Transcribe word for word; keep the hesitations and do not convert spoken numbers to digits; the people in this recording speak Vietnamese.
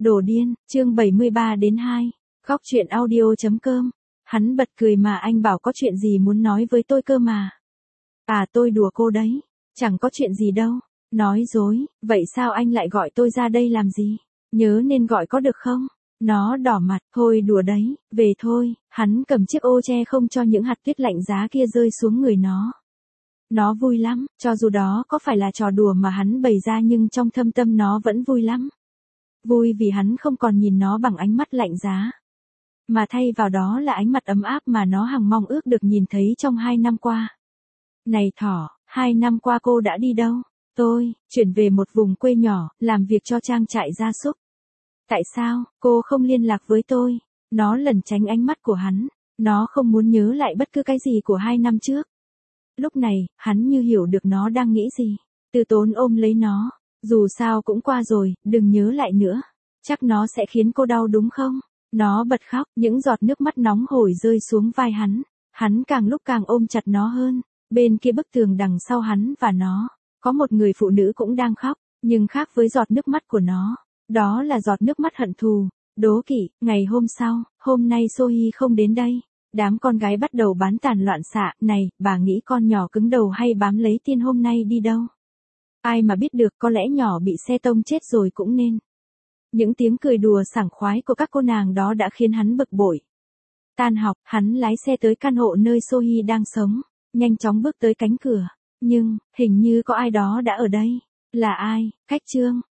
Đồ điên, chương bảy mươi ba đến hai. Khóc chuyện audio.com. Hắn bật cười mà anh bảo có chuyện gì muốn nói với tôi cơ mà. À tôi đùa cô đấy. Chẳng có chuyện gì đâu. Nói dối, vậy sao anh lại gọi tôi ra đây làm gì? Nhớ nên gọi có được không? Nó đỏ mặt, thôi đùa đấy, về thôi. Hắn cầm chiếc ô che không cho những hạt tuyết lạnh giá kia rơi xuống người nó. Nó vui lắm, cho dù đó có phải là trò đùa mà hắn bày ra nhưng trong thâm tâm nó vẫn vui lắm. Vui vì hắn không còn nhìn nó bằng ánh mắt lạnh giá. Mà thay vào đó là ánh mặt ấm áp mà nó hằng mong ước được nhìn thấy trong hai năm qua. Này thỏ, hai năm qua cô đã đi đâu? Tôi, chuyển về một vùng quê nhỏ, làm việc cho trang trại gia súc. Tại sao, cô không liên lạc với tôi? Nó lẩn tránh ánh mắt của hắn. Nó không muốn nhớ lại bất cứ cái gì của hai năm trước. Lúc này, hắn như hiểu được nó đang nghĩ gì. Từ tốn ôm lấy nó. Dù sao cũng qua rồi, đừng nhớ lại nữa. Chắc nó sẽ khiến cô đau đúng không? Nó bật khóc, những giọt nước mắt nóng hổi rơi xuống vai hắn. Hắn càng lúc càng ôm chặt nó hơn. Bên kia bức tường đằng sau hắn và nó, có một người phụ nữ cũng đang khóc, nhưng khác với giọt nước mắt của nó. Đó là giọt nước mắt hận thù, đố kỵ. Ngày hôm sau, hôm nay Sohee không đến đây. Đám con gái bắt đầu bán tàn loạn xạ. Này, bà nghĩ con nhỏ cứng đầu hay bám lấy tiên hôm nay đi đâu? Ai mà biết được, có lẽ nhỏ bị xe tông chết rồi cũng nên. Những tiếng cười đùa sảng khoái của các cô nàng đó đã khiến hắn bực bội. Tan học, hắn lái xe tới căn hộ nơi Sohee đang sống, nhanh chóng bước tới cánh cửa. Nhưng, hình như có ai đó đã ở đây. Là ai? Cách Trương.